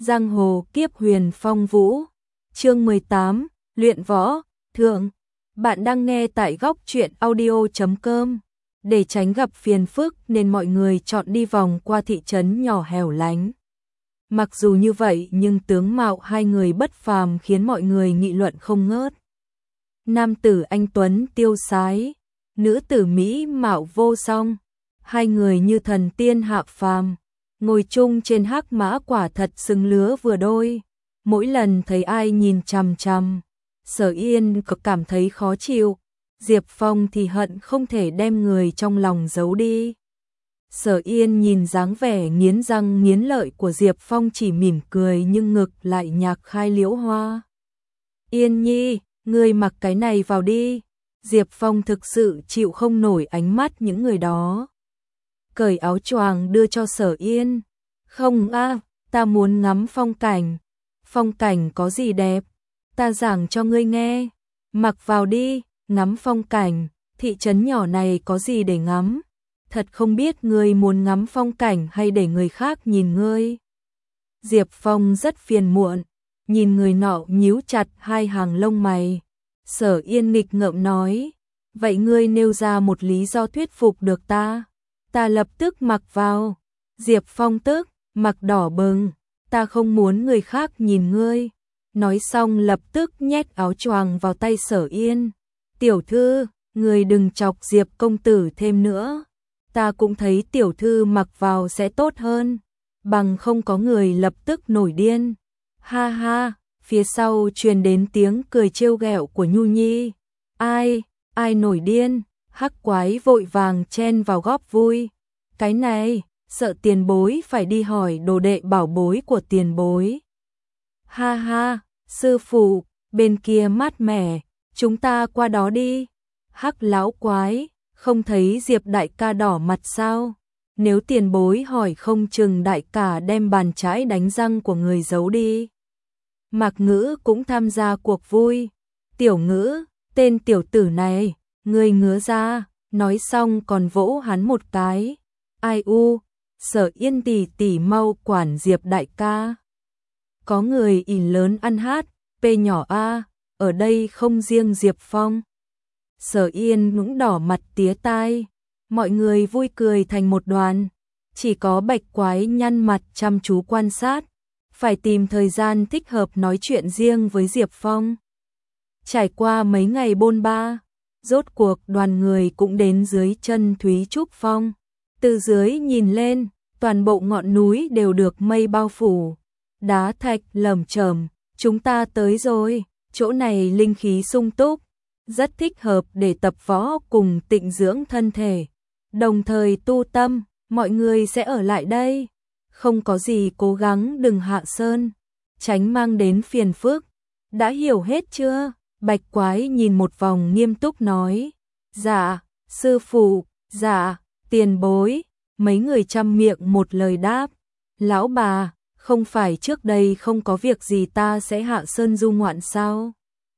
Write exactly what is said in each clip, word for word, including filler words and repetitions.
Giang hồ kiếp huyền phong vũ. Chương mười tám, luyện võ, thượng. Bạn đang nghe tại góc truyện audio chấm com. Để tránh gặp phiền phức nên mọi người chọn đi vòng qua thị trấn nhỏ hẻo lánh. Mặc dù như vậy nhưng tướng mạo hai người bất phàm khiến mọi người nghị luận không ngớt. Nam tử anh tuấn tiêu sái, nữ tử mỹ mạo vô song, hai người như thần tiên hạ phàm, ngồi chung trên hắc mã quả thật xứng lứa vừa đôi. Mỗi lần thấy ai nhìn chằm chằm, Sở Yên cực cảm thấy khó chịu, Diệp Phong thì hận không thể đem người trong lòng giấu đi. Sở Yên nhìn dáng vẻ nghiến răng nghiến lợi của Diệp Phong chỉ mỉm cười nhưng ngực lại nhạc khai liễu hoa. Yên nhi, ngươi mặc cái này vào đi. Diệp Phong thực sự chịu không nổi ánh mắt những người đó. Cởi áo choàng đưa cho Sở Yên. Không a, ta muốn ngắm phong cảnh. Phong cảnh có gì đẹp? Ta giảng cho ngươi nghe. Mặc vào đi, ngắm phong cảnh. Thị trấn nhỏ này có gì để ngắm? Thật không biết ngươi muốn ngắm phong cảnh hay để người khác nhìn ngươi. Diệp Phong rất phiền muộn, nhìn người nọ nhíu chặt hai hàng lông mày. Sở Yên nghịch ngợm nói, vậy ngươi nêu ra một lý do thuyết phục được ta. Ta lập tức mặc vào. Diệp Phong tức, mặt đỏ bừng, ta không muốn người khác nhìn ngươi. Nói xong lập tức nhét áo choàng vào tay Sở Yên. Tiểu thư, ngươi đừng chọc Diệp công tử thêm nữa. Ta cũng thấy tiểu thư mặc vào sẽ tốt hơn, bằng không có người lập tức nổi điên. Ha ha, phía sau truyền đến tiếng cười trêu ghẹo của Nhu Nhi. Ai, ai nổi điên? Hắc quái vội vàng chen vào góp vui. Cái này, sợ tiền bối phải đi hỏi đồ đệ bảo bối của tiền bối. Ha ha, sư phụ, bên kia mát mẻ, chúng ta qua đó đi. Hắc lão quái, không thấy Diệp đại ca đỏ mặt sao? Nếu tiền bối hỏi không chừng đại ca đem bàn chải đánh răng của người giấu đi. Mạc Ngữ cũng tham gia cuộc vui. Tiểu Ngữ, tên tiểu tử này, ngươi ngứa ra, nói xong còn vỗ hắn một cái. Ai u, Sở Yên tỷ tỷ mau quản Diệp đại ca. Có người ỉ lớn ăn hát, pê nhỏ a, ở đây không riêng Diệp Phong. Sở Yên cũng đỏ mặt tía tai, mọi người vui cười thành một đoàn, chỉ có Bạch Quái nhăn mặt chăm chú quan sát, phải tìm thời gian thích hợp nói chuyện riêng với Diệp Phong. Trải qua mấy ngày bôn ba, rốt cuộc đoàn người cũng đến dưới chân Thúy Trúc Phong. Từ dưới nhìn lên, toàn bộ ngọn núi đều được mây bao phủ, đá thạch lởm chởm, chúng ta tới rồi, chỗ này linh khí sung túc, rất thích hợp để tập võ cùng tịnh dưỡng thân thể, đồng thời tu tâm, mọi người sẽ ở lại đây. Không có gì cố gắng đừng hạ sơn, tránh mang đến phiền phức. Đã hiểu hết chưa? Bạch Quái nhìn một vòng nghiêm túc nói. Dạ, sư phụ, dạ, tiền bối. Mấy người chăm miệng một lời đáp. Lão bà, không phải trước đây không có việc gì ta sẽ hạ sơn du ngoạn sao?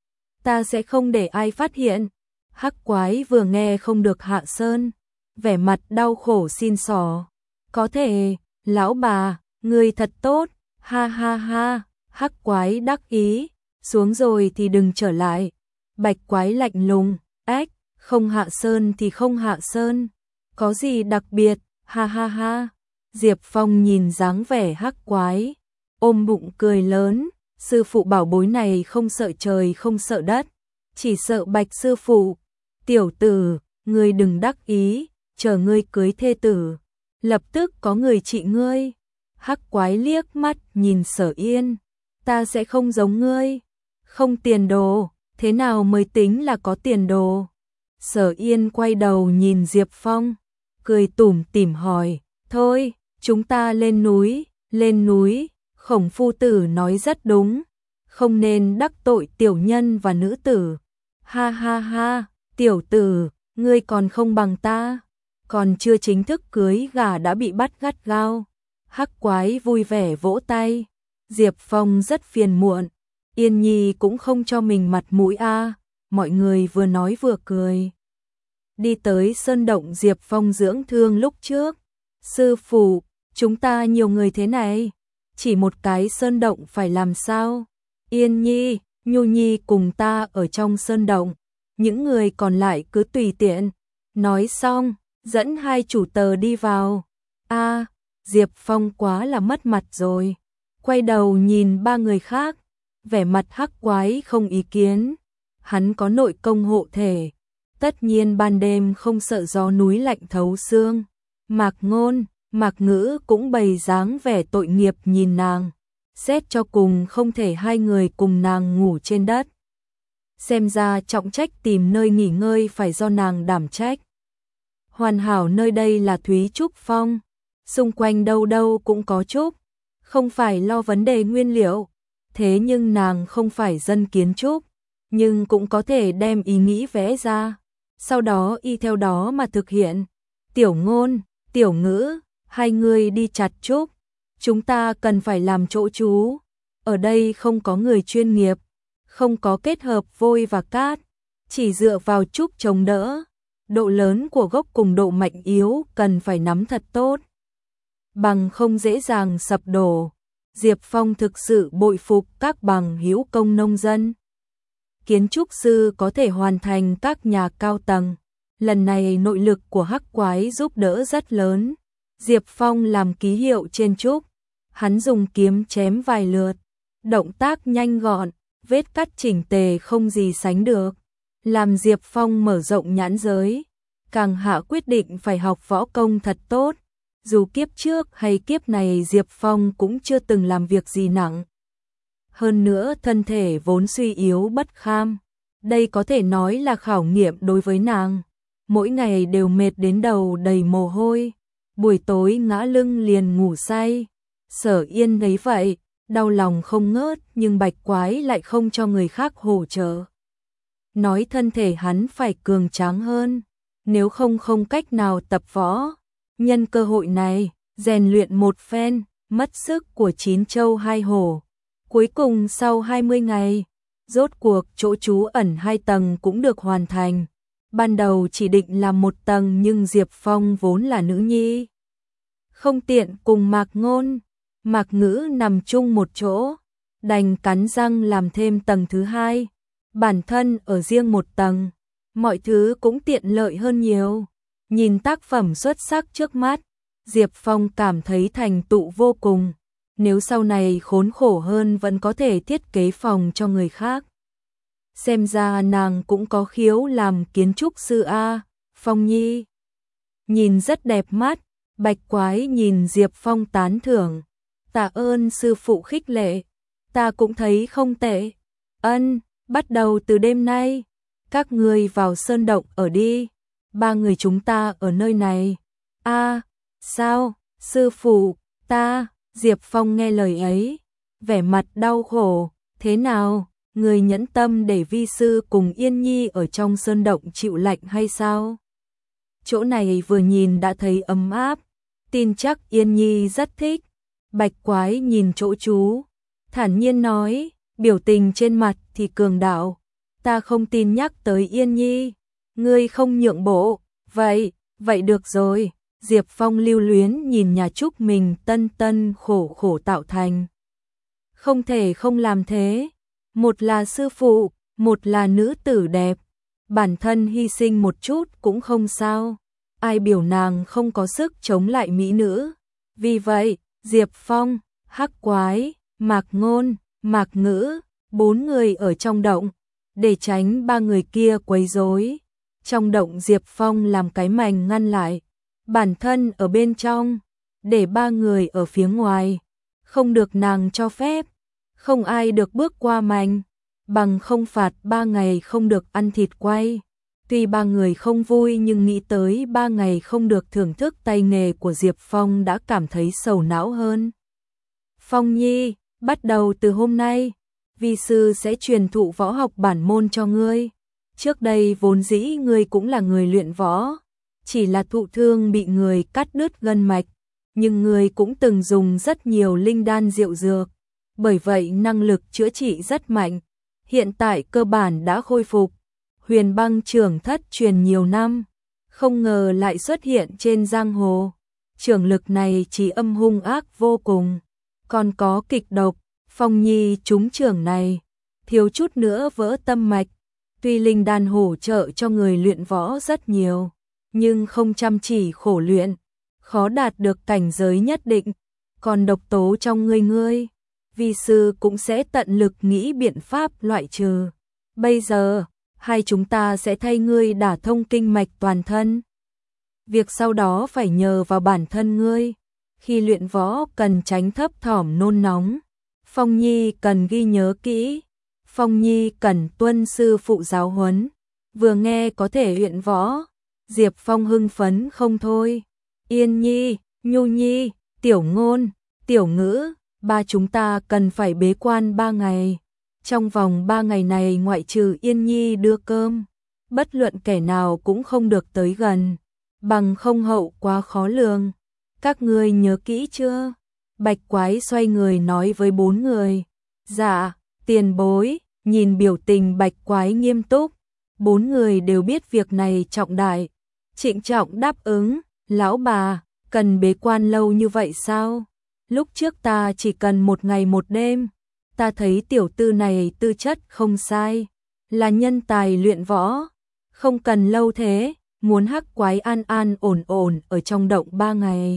Ta sẽ không để ai phát hiện. Hắc Quái vừa nghe không được hạ sơn, vẻ mặt đau khổ xin xỏ. Có thể, lão bà, ngươi thật tốt, ha ha ha. Hắc Quái đắc ý, xuống rồi thì đừng trở lại. Bạch Quái lạnh lùng, ếch, không hạ sơn thì không hạ sơn, có gì đặc biệt, ha ha ha. Diệp Phong nhìn dáng vẻ Hắc Quái, ôm bụng cười lớn, sư phụ bảo bối này không sợ trời không sợ đất, chỉ sợ Bạch sư phụ. Tiểu tử, ngươi đừng đắc ý, chờ ngươi cưới thê tử, lập tức có người trị ngươi. Hắc Quái liếc mắt nhìn Sở Yên, ta sẽ không giống ngươi, không tiền đồ, thế nào mới tính là có tiền đồ? Sở Yên quay đầu nhìn Diệp Phong, cười tủm tỉm hỏi, thôi, chúng ta lên núi, lên núi. Khổng phu tử nói rất đúng, không nên đắc tội tiểu nhân và nữ tử. Ha ha ha, tiểu tử, ngươi còn không bằng ta, còn chưa chính thức cưới gà đã bị bắt gắt gao. Hắc Quái vui vẻ vỗ tay. Diệp Phong rất phiền muộn, Yên Nhi cũng không cho mình mặt mũi a. Mọi người vừa nói vừa cười. Đi tới sơn động Diệp Phong dưỡng thương lúc trước. Sư phụ, chúng ta nhiều người thế này, chỉ một cái sơn động phải làm sao? Yên Nhi, Nhu Nhi cùng ta ở trong sơn động, những người còn lại cứ tùy tiện. Nói xong, dẫn hai chủ tớ đi vào. A, Diệp Phong quá là mất mặt rồi. Quay đầu nhìn ba người khác, vẻ mặt hắc quái không ý kiến. Hắn có nội công hộ thể, tất nhiên ban đêm không sợ gió núi lạnh thấu xương. Mạc Ngôn, Mạc Ngữ cũng bày dáng vẻ tội nghiệp nhìn nàng. Xét cho cùng không thể hai người cùng nàng ngủ trên đất. Xem ra trọng trách tìm nơi nghỉ ngơi phải do nàng đảm trách. Hoàn hảo nơi đây là Thúy Trúc Phong, xung quanh đâu đâu cũng có trúc, không phải lo vấn đề nguyên liệu. Thế nhưng nàng không phải dân kiến trúc, nhưng cũng có thể đem ý nghĩ vẽ ra, sau đó y theo đó mà thực hiện. Tiểu Ngôn, Tiểu Ngữ, hai người đi chặt trúc, chúng ta cần phải làm chỗ trú. Ở đây không có người chuyên nghiệp, không có kết hợp vôi và cát, chỉ dựa vào trúc chống đỡ. Độ lớn của gốc cùng độ mạnh yếu cần phải nắm thật tốt, bằng không dễ dàng sập đổ. Diệp Phong thực sự bội phục các bằng hữu công nông dân. Kiến trúc sư có thể hoàn thành các nhà cao tầng. Lần này nội lực của hắc quái giúp đỡ rất lớn. Diệp Phong làm ký hiệu trên trúc, hắn dùng kiếm chém vài lượt, động tác nhanh gọn, vết cắt chỉnh tề không gì sánh được, làm Diệp Phong mở rộng nhãn giới. Càng hạ quyết định phải học võ công thật tốt. Dù kiếp trước hay kiếp này Diệp Phong cũng chưa từng làm việc gì nặng. Hơn nữa thân thể vốn suy yếu bất kham. Đây có thể nói là khảo nghiệm đối với nàng. Mỗi ngày đều mệt đến đầu đầy mồ hôi. Buổi tối ngã lưng liền ngủ say. Sở Yên thấy vậy, đau lòng không ngớt, nhưng Bạch Quái lại không cho người khác hỗ trợ. Nói thân thể hắn phải cường tráng hơn, nếu không không cách nào tập võ. Nhân cơ hội này, rèn luyện một phen, mất sức của chín châu hai hổ. Cuối cùng sau hai mươi ngày, rốt cuộc chỗ trú ẩn hai tầng cũng được hoàn thành. Ban đầu chỉ định làm một tầng nhưng Diệp Phong vốn là nữ nhi, không tiện cùng Mạc Ngôn, Mạc Ngữ nằm chung một chỗ, đành cắn răng làm thêm tầng thứ hai. Bản thân ở riêng một tầng, mọi thứ cũng tiện lợi hơn nhiều. Nhìn tác phẩm xuất sắc trước mắt, Diệp Phong cảm thấy thành tựu vô cùng. Nếu sau này khốn khổ hơn vẫn có thể thiết kế phòng cho người khác. Xem ra nàng cũng có khiếu làm kiến trúc sư a, Phong Nhi. Nhìn rất đẹp mắt, Bạch Quái nhìn Diệp Phong tán thưởng. Tạ ơn sư phụ khích lệ, ta cũng thấy không tệ. Ân, bắt đầu từ đêm nay, các ngươi vào sơn động ở đi. Ba người chúng ta ở nơi này. A, sao, sư phụ, ta, Diệp Phong nghe lời ấy, vẻ mặt đau khổ, thế nào, người nhẫn tâm để vi sư cùng Yên Nhi ở trong sơn động chịu lạnh hay sao? Chỗ này vừa nhìn đã thấy ấm áp, tin chắc Yên Nhi rất thích. Bạch Quái nhìn chỗ chú, thản nhiên nói, biểu tình trên mặt thì cường đạo, ta không tin nhắc tới Yên Nhi. Ngươi không nhượng bộ, vậy, vậy được rồi. Diệp Phong lưu luyến nhìn nhà trúc mình tân tân khổ khổ tạo thành. Không thể không làm thế, một là sư phụ, một là nữ tử đẹp, bản thân hy sinh một chút cũng không sao, ai biểu nàng không có sức chống lại mỹ nữ. Vì vậy, Diệp Phong, Hắc Quái, Mạc Ngôn, Mạc Ngữ, bốn người ở trong động, để tránh ba người kia quấy rối. Trong động Diệp Phong làm cái mành ngăn lại, bản thân ở bên trong, để ba người ở phía ngoài, không được nàng cho phép, không ai được bước qua mành, bằng không phạt ba ngày không được ăn thịt quay. Tuy ba người không vui nhưng nghĩ tới ba ngày không được thưởng thức tay nghề của Diệp Phong đã cảm thấy sầu não hơn. Phong Nhi, bắt đầu từ hôm nay, vi sư sẽ truyền thụ võ học bản môn cho ngươi. Trước đây vốn dĩ ngươi cũng là người luyện võ, chỉ là thụ thương bị người cắt đứt gân mạch, nhưng ngươi cũng từng dùng rất nhiều linh đan diệu dược, bởi vậy năng lực chữa trị rất mạnh, hiện tại cơ bản đã khôi phục. Huyền Băng trưởng thất truyền nhiều năm, không ngờ lại xuất hiện trên giang hồ. Trưởng lực này chỉ âm hung ác vô cùng, còn có kịch độc, Phong Nhi trúng trưởng này, thiếu chút nữa vỡ tâm mạch. Tuy linh đan hỗ trợ cho người luyện võ rất nhiều, nhưng không chăm chỉ khổ luyện, khó đạt được cảnh giới nhất định. Còn độc tố trong người ngươi, vi sư cũng sẽ tận lực nghĩ biện pháp loại trừ. Bây giờ, hai chúng ta sẽ thay ngươi đả thông kinh mạch toàn thân. Việc sau đó phải nhờ vào bản thân ngươi. Khi luyện võ cần tránh thấp thỏm nôn nóng. Phong Nhi cần ghi nhớ kỹ. Phong Nhi cần tuân sư phụ giáo huấn. Vừa nghe có thể luyện võ, Diệp Phong hưng phấn không thôi. Yên Nhi, Nhu Nhi, Tiểu Ngôn, Tiểu Ngữ, ba chúng ta cần phải bế quan ba ngày. Trong vòng ba ngày này ngoại trừ Yên Nhi đưa cơm, bất luận kẻ nào cũng không được tới gần, bằng không hậu quá khó lường. Các ngươi nhớ kỹ chưa? Bạch Quái xoay người nói với bốn người. Dạ, tiền bối. Nhìn biểu tình Bạch Quái nghiêm túc, bốn người đều biết việc này trọng đại. Trịnh trọng đáp ứng. Lão bà, cần bế quan lâu như vậy sao? Lúc trước ta chỉ cần một ngày một đêm. Ta thấy tiểu tư này tư chất không sai, là nhân tài luyện võ, không cần lâu thế. Muốn Hắc Quái an an ổn ổn ở trong động ba ngày,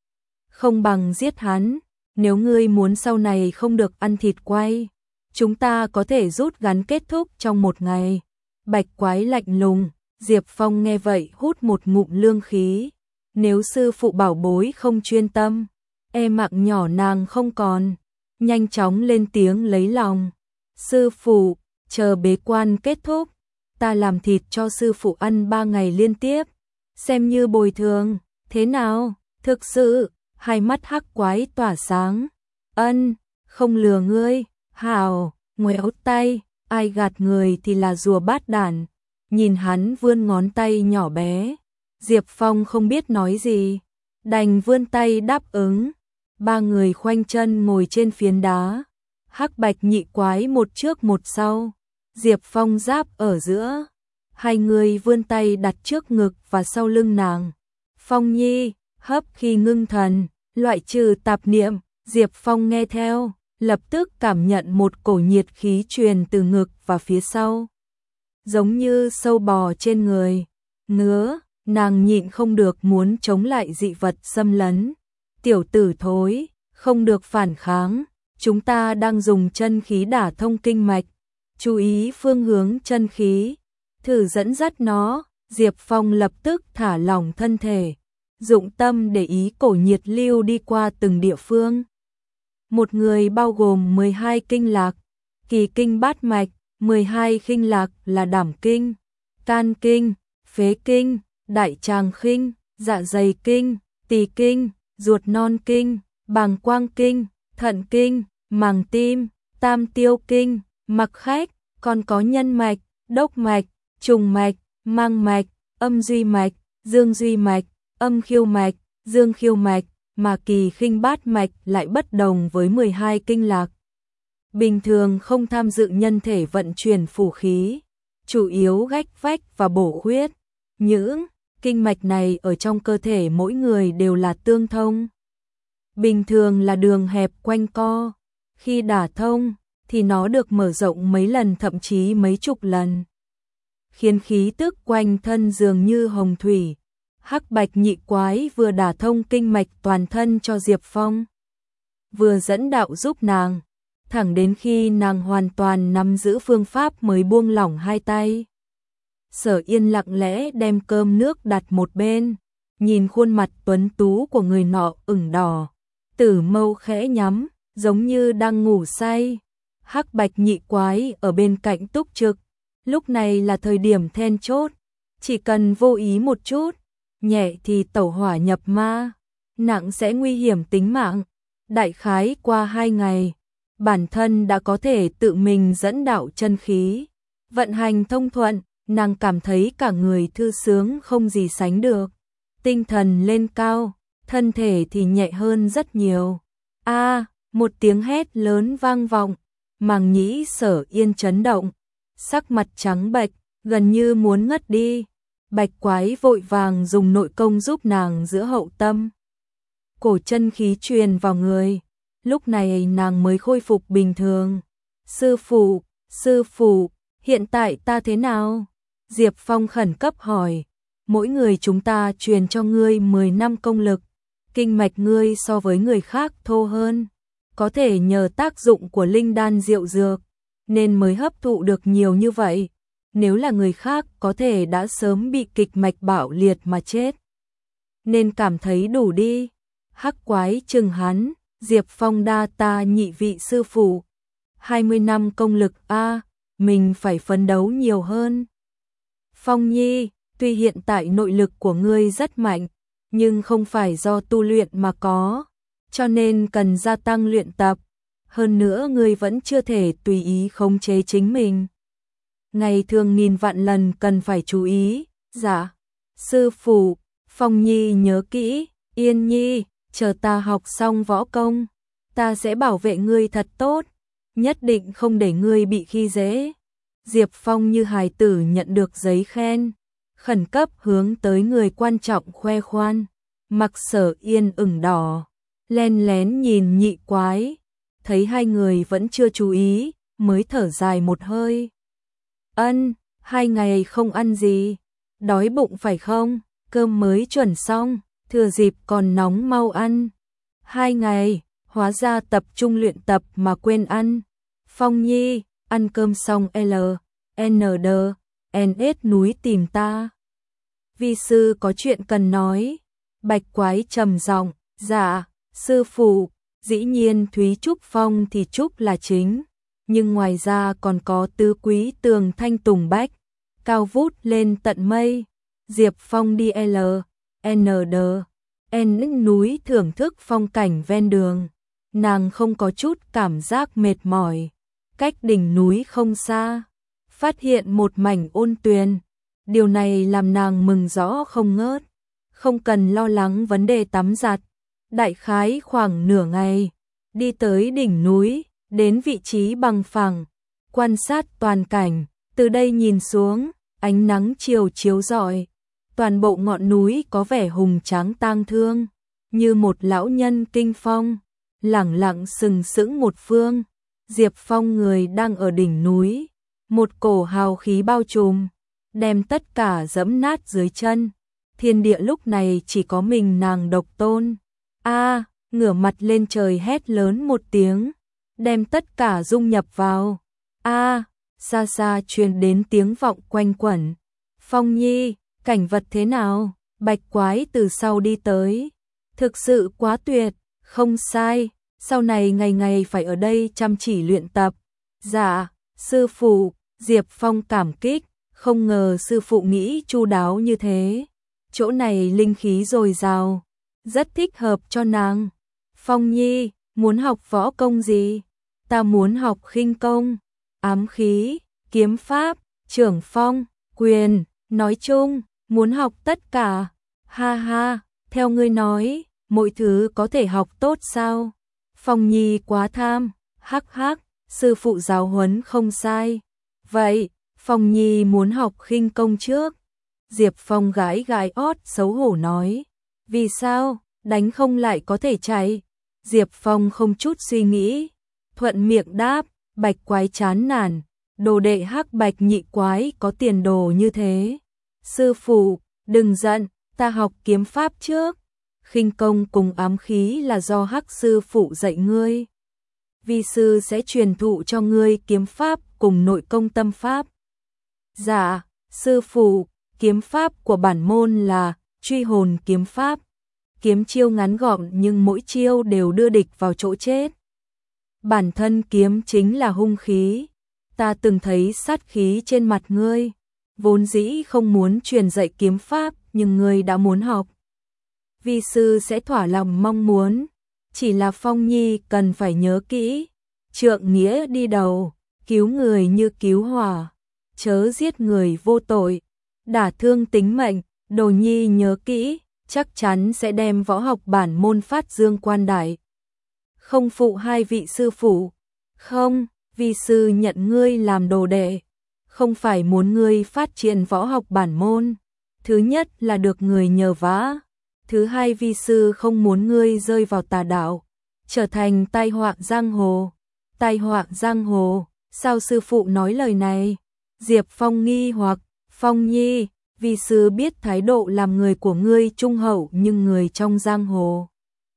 không bằng giết hắn. Nếu ngươi muốn sau này không được ăn thịt quay, chúng ta có thể rút gắn kết thúc trong một ngày. Bạch Quái lạnh lùng. Diệp Phong nghe vậy hút một ngụm lương khí. Nếu sư phụ bảo bối không chuyên tâm, e mạng nhỏ nàng không còn. Nhanh chóng lên tiếng lấy lòng. Sư phụ, chờ bế quan kết thúc, ta làm thịt cho sư phụ ăn ba ngày liên tiếp, xem như bồi thường. Thế nào? Thực sự? Hai mắt Hắc Quái tỏa sáng. Ân, không lừa ngươi. Hào, ngoéo tay, ai gạt người thì là rùa bát đản. Nhìn hắn vươn ngón tay nhỏ bé, Diệp Phong không biết nói gì, đành vươn tay đáp ứng. Ba người khoanh chân ngồi trên phiến đá, Hắc Bạch Nhị Quái một trước một sau, Diệp Phong giáp ở giữa. Hai người vươn tay đặt trước ngực và sau lưng nàng. Phong Nhi, hấp khi ngưng thần, loại trừ tạp niệm. Diệp Phong nghe theo, lập tức cảm nhận một cổ nhiệt khí truyền từ ngực và phía sau, giống như sâu bò trên người. Ngứa, nàng nhịn không được muốn chống lại dị vật xâm lấn. Tiểu tử thối, không được phản kháng, chúng ta đang dùng chân khí đả thông kinh mạch, chú ý phương hướng chân khí, thử dẫn dắt nó. Diệp Phong lập tức thả lỏng thân thể, dụng tâm để ý cổ nhiệt lưu đi qua từng địa phương. Một người bao gồm mười hai kinh lạc, kỳ kinh bát mạch. mười hai kinh lạc là đảm kinh, can kinh, phế kinh, đại tràng kinh, dạ dày kinh, tỳ kinh, ruột non kinh, bàng quang kinh, thận kinh, màng tim, tam tiêu kinh. Mặc khách, còn có nhân mạch, đốc mạch, trùng mạch, mang mạch, âm duy mạch, dương duy mạch, âm khiêu mạch, dương khiêu mạch. Mà kỳ kinh bát mạch lại bất đồng với mười hai kinh lạc. Bình thường không tham dự nhân thể vận chuyển phủ khí, chủ yếu gách vách và bổ khuyết. Những kinh mạch này ở trong cơ thể mỗi người đều là tương thông. Bình thường là đường hẹp quanh co, khi đả thông thì nó được mở rộng mấy lần, thậm chí mấy chục lần, khiến khí tức quanh thân dường như hồng thủy. Hắc Bạch Nhị Quái vừa đả thông kinh mạch toàn thân cho Diệp Phong, vừa dẫn đạo giúp nàng, thẳng đến khi nàng hoàn toàn nắm giữ phương pháp mới buông lỏng hai tay. Sở Yên lặng lẽ đem cơm nước đặt một bên, nhìn khuôn mặt tuấn tú của người nọ ửng đỏ, tử mâu khẽ nhắm, giống như đang ngủ say. Hắc Bạch Nhị Quái ở bên cạnh túc trực, lúc này là thời điểm then chốt, chỉ cần vô ý một chút, nhẹ thì tẩu hỏa nhập ma, nặng sẽ nguy hiểm tính mạng. Đại khái qua hai ngày, bản thân đã có thể tự mình dẫn đạo chân khí, vận hành thông thuận, nàng cảm thấy cả người thư sướng không gì sánh được, tinh thần lên cao, thân thể thì nhẹ hơn rất nhiều. A, một tiếng hét lớn vang vọng, màng nhĩ Sở Yên chấn động, sắc mặt trắng bệch, gần như muốn ngất đi. Bạch Quái vội vàng dùng nội công giúp nàng giữa hậu tâm, cổ chân khí truyền vào người, lúc này nàng mới khôi phục bình thường. Sư phụ, sư phụ, hiện tại ta thế nào? Diệp Phong khẩn cấp hỏi. Mỗi người chúng ta truyền cho ngươi mười năm công lực, kinh mạch ngươi so với người khác thô hơn, có thể nhờ tác dụng của linh đan diệu dược, nên mới hấp thụ được nhiều như vậy. Nếu là người khác có thể đã sớm bị kịch mạch bạo liệt mà chết. Nên cảm thấy đủ đi. Hắc quái chừng hắn, Diệp Phong đa ta nhị vị sư phụ. hai mươi năm công lực a, mình phải phấn đấu nhiều hơn. Phong Nhi, tuy hiện tại nội lực của ngươi rất mạnh, nhưng không phải do tu luyện mà có, cho nên cần gia tăng luyện tập. Hơn nữa ngươi vẫn chưa thể tùy ý khống chế chính mình. Ngày thường nghìn vạn lần cần phải chú ý. Dạ, sư phụ. Phong Nhi nhớ kỹ. Yên Nhi, chờ ta học xong võ công, ta sẽ bảo vệ ngươi thật tốt, nhất định không để ngươi bị khi dễ. Diệp Phong như hài tử nhận được giấy khen, khẩn cấp hướng tới người quan trọng khoe khoan. Mặc Sở Yên ửng đỏ, len lén nhìn nhị quái, thấy hai người vẫn chưa chú ý, mới thở dài một hơi. Ân, hai ngày không ăn gì, đói bụng phải không? Cơm mới chuẩn xong, thừa dịp còn nóng mau ăn. Hai ngày, hóa ra tập trung luyện tập mà quên ăn. Phong Nhi, ăn cơm xong L, N D, N S núi tìm ta. Vi sư có chuyện cần nói. Bạch quái trầm giọng, dạ, sư phụ, dĩ nhiên Thúy Trúc Phong thì Trúc là chính, nhưng ngoài ra còn có tứ quý tường thanh tùng bách, cao vút lên tận mây. Diệp Phong đi L, N D, N núi thưởng thức phong cảnh ven đường, nàng không có chút cảm giác mệt mỏi. Cách đỉnh núi không xa, phát hiện một mảnh ôn tuyền, điều này làm nàng mừng rõ không ngớt, không cần lo lắng vấn đề tắm giặt. Đại khái khoảng nửa ngày, đi tới đỉnh núi, đến vị trí bằng phẳng, quan sát toàn cảnh, từ đây nhìn xuống, ánh nắng chiều chiếu rọi, toàn bộ ngọn núi có vẻ hùng tráng tang thương, như một lão nhân kinh phong, lẳng lặng sừng sững một phương. Diệp Phong người đang ở đỉnh núi, một cổ hào khí bao trùm, đem tất cả dẫm nát dưới chân. Thiên địa lúc này chỉ có mình nàng độc tôn. A, ngửa mặt lên trời hét lớn một tiếng, đem tất cả dung nhập vào. A, xa xa truyền đến tiếng vọng quanh quẩn. Phong Nhi, cảnh vật thế nào? Bạch quái từ sau đi tới. Thực sự quá tuyệt, không sai, sau này ngày ngày phải ở đây chăm chỉ luyện tập. Dạ, sư phụ. Diệp Phong cảm kích, không ngờ sư phụ nghĩ chu đáo như thế. Chỗ này linh khí dồi dào, rất thích hợp cho nàng. Phong Nhi, muốn học võ công gì? Ta muốn học khinh công, ám khí, kiếm pháp, trưởng phong, quyền, nói chung, muốn học tất cả. Ha ha, theo ngươi nói, mọi thứ có thể học tốt sao? Phong Nhi quá tham, hắc hắc, sư phụ giáo huấn không sai. Vậy, Phong Nhi muốn học khinh công trước. Diệp Phong gãi gãi ót xấu hổ nói. Vì sao, đánh không lại có thể chạy? Diệp Phong không chút suy nghĩ, thuận miệng đáp. Bạch quái chán nản, đồ đệ hắc bạch nhị quái có tiền đồ như thế. Sư phụ, đừng giận, ta học kiếm pháp trước. Khinh công cùng ám khí là do hắc sư phụ dạy ngươi. Vi sư sẽ truyền thụ cho ngươi kiếm pháp cùng nội công tâm pháp. Dạ, sư phụ, kiếm pháp của bản môn là truy hồn kiếm pháp. Kiếm chiêu ngắn gọn nhưng mỗi chiêu đều đưa địch vào chỗ chết. Bản thân kiếm chính là hung khí. Ta từng thấy sát khí trên mặt ngươi. Vốn dĩ không muốn truyền dạy kiếm pháp, nhưng ngươi đã muốn học. Vi sư sẽ thỏa lòng mong muốn. Chỉ là Phong Nhi cần phải nhớ kỹ. Trượng nghĩa đi đầu, cứu người như cứu hỏa. Chớ giết người vô tội, đả thương tính mệnh. Đồ Nhi nhớ kỹ, chắc chắn sẽ đem võ học bản môn phát dương quan đại. Không phụ hai vị sư phụ. Không, vi sư nhận ngươi làm đồ đệ, không phải muốn ngươi phát triển võ học bản môn. Thứ nhất là được người nhờ vả, thứ hai vi sư không muốn ngươi rơi vào tà đạo. trở thành tai họa giang hồ. Tai họa giang hồ, sao sư phụ nói lời này? Diệp Phong nghi hoặc, Phong Nhi, vi sư biết thái độ làm người của ngươi trung hậu nhưng người trong giang hồ.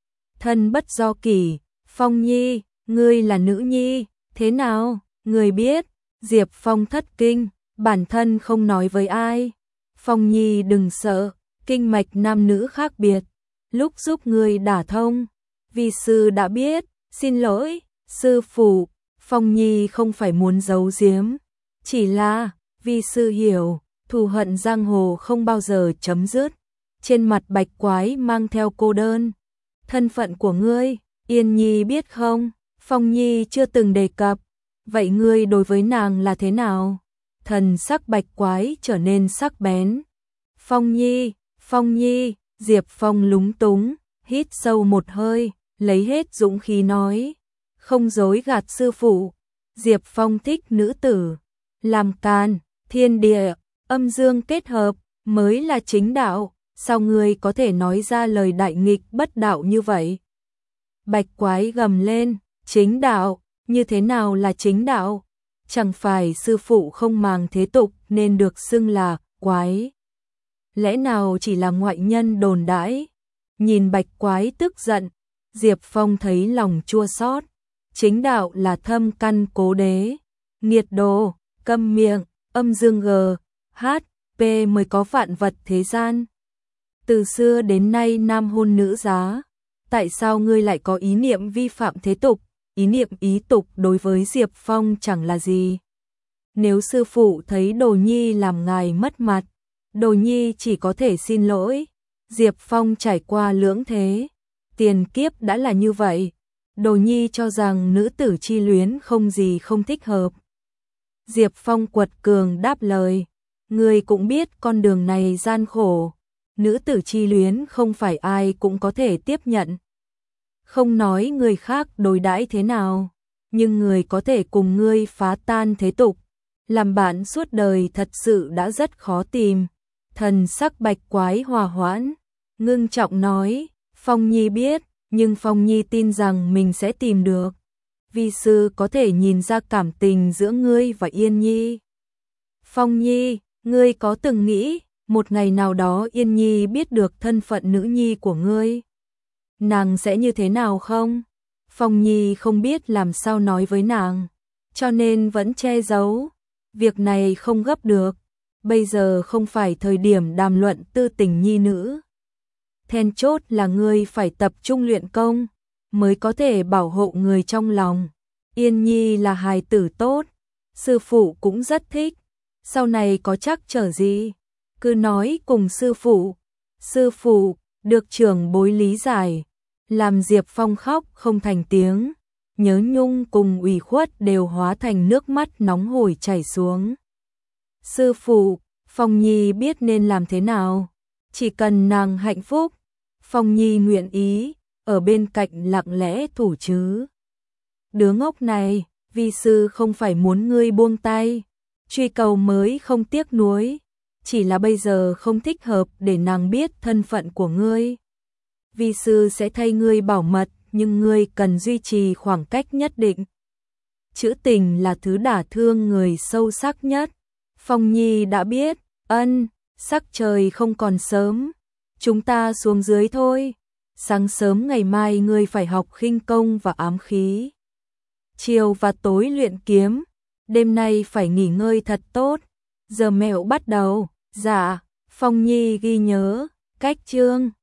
Thân bất do kỷ, Phong Nhi, ngươi là nữ nhi, thế nào, ngươi biết? Diệp Phong thất kinh, bản thân không nói với ai. Phong Nhi đừng sợ, kinh mạch nam nữ khác biệt, lúc giúp ngươi đả thông. Vi sư đã biết, xin lỗi, sư phụ. Phong Nhi không phải muốn giấu giếm, chỉ là, vi sư hiểu, thù hận giang hồ không bao giờ chấm dứt. Trên mặt Bạch Quái mang theo cô đơn. Thân phận của ngươi, Yên Nhi biết không? Phong Nhi chưa từng đề cập. Vậy ngươi đối với nàng là thế nào? Thần sắc Bạch Quái trở nên sắc bén. Phong Nhi, Phong Nhi, Diệp Phong lúng túng, hít sâu một hơi, lấy hết dũng khí nói. Không dối gạt sư phụ, Diệp Phong thích nữ tử. Làm can, thiên địa, âm dương kết hợp, mới là chính đạo. Sao ngươi có thể nói ra lời đại nghịch bất đạo như vậy? Bạch Quái gầm lên, chính đạo, như thế nào là chính đạo? Chẳng phải sư phụ không màng thế tục nên được xưng là quái? Lẽ nào chỉ là ngoại nhân đồn đãi? Nhìn Bạch Quái tức giận, Diệp Phong thấy lòng chua xót. Chính đạo là thâm căn cố đế, nghiệt đồ, câm miệng, âm dương g, h, p mới có vạn vật thế gian. Từ xưa đến nay nam hôn nữ giá, tại sao ngươi lại có ý niệm vi phạm thế tục? Ý niệm ý tục đối với Diệp Phong chẳng là gì. Nếu sư phụ thấy Đồ Nhi làm ngài mất mặt, Đồ Nhi chỉ có thể xin lỗi. Diệp Phong trải qua lưỡng thế, tiền kiếp đã là như vậy. Đồ Nhi cho rằng nữ tử chi luyến không gì không thích hợp. Diệp Phong quật cường đáp lời, ngươi cũng biết con đường này gian khổ. Nữ tử chi luyến không phải ai cũng có thể tiếp nhận. Không nói người khác đối đãi thế nào, nhưng người có thể cùng ngươi phá tan thế tục, làm bạn suốt đời thật sự đã rất khó tìm. Thần sắc Bạch Quái hòa hoãn, ngưng trọng nói, Phong Nhi biết, nhưng Phong Nhi tin rằng mình sẽ tìm được. Vi sư có thể nhìn ra cảm tình giữa ngươi và Yên Nhi. Phong Nhi, ngươi có từng nghĩ, một ngày nào đó Yên Nhi biết được thân phận nữ nhi của ngươi, nàng sẽ như thế nào không? Phong Nhi không biết làm sao nói với nàng, cho nên vẫn che giấu. Việc này không gấp được, bây giờ không phải thời điểm đàm luận tư tình nhi nữ. Then chốt là ngươi phải tập trung luyện công, mới có thể bảo hộ người trong lòng. Yên Nhi là hài tử tốt, sư phụ cũng rất thích, sau này có trắc trở gì, cứ nói cùng sư phụ. Sư phụ, được trưởng bối lý giải, làm Diệp Phong khóc không thành tiếng, nhớ nhung cùng ủy khuất đều hóa thành nước mắt nóng hổi chảy xuống. Sư phụ, Phong Nhi biết nên làm thế nào, chỉ cần nàng hạnh phúc, Phong Nhi nguyện ý, ở bên cạnh lặng lẽ thủ chứ. Đứa ngốc này, vi sư không phải muốn ngươi buông tay, truy cầu mới không tiếc nuối, chỉ là bây giờ không thích hợp để nàng biết thân phận của ngươi. Vi sư sẽ thay ngươi bảo mật, nhưng ngươi cần duy trì khoảng cách nhất định. Chữ tình là thứ đả thương người sâu sắc nhất. Phong Nhi đã biết, ân, sắc trời không còn sớm, chúng ta xuống dưới thôi. Sáng sớm ngày mai ngươi phải học khinh công và ám khí. Chiều và tối luyện kiếm, đêm nay phải nghỉ ngơi thật tốt. Giờ mẹo bắt đầu, dạ, Phong Nhi ghi nhớ, cách chương.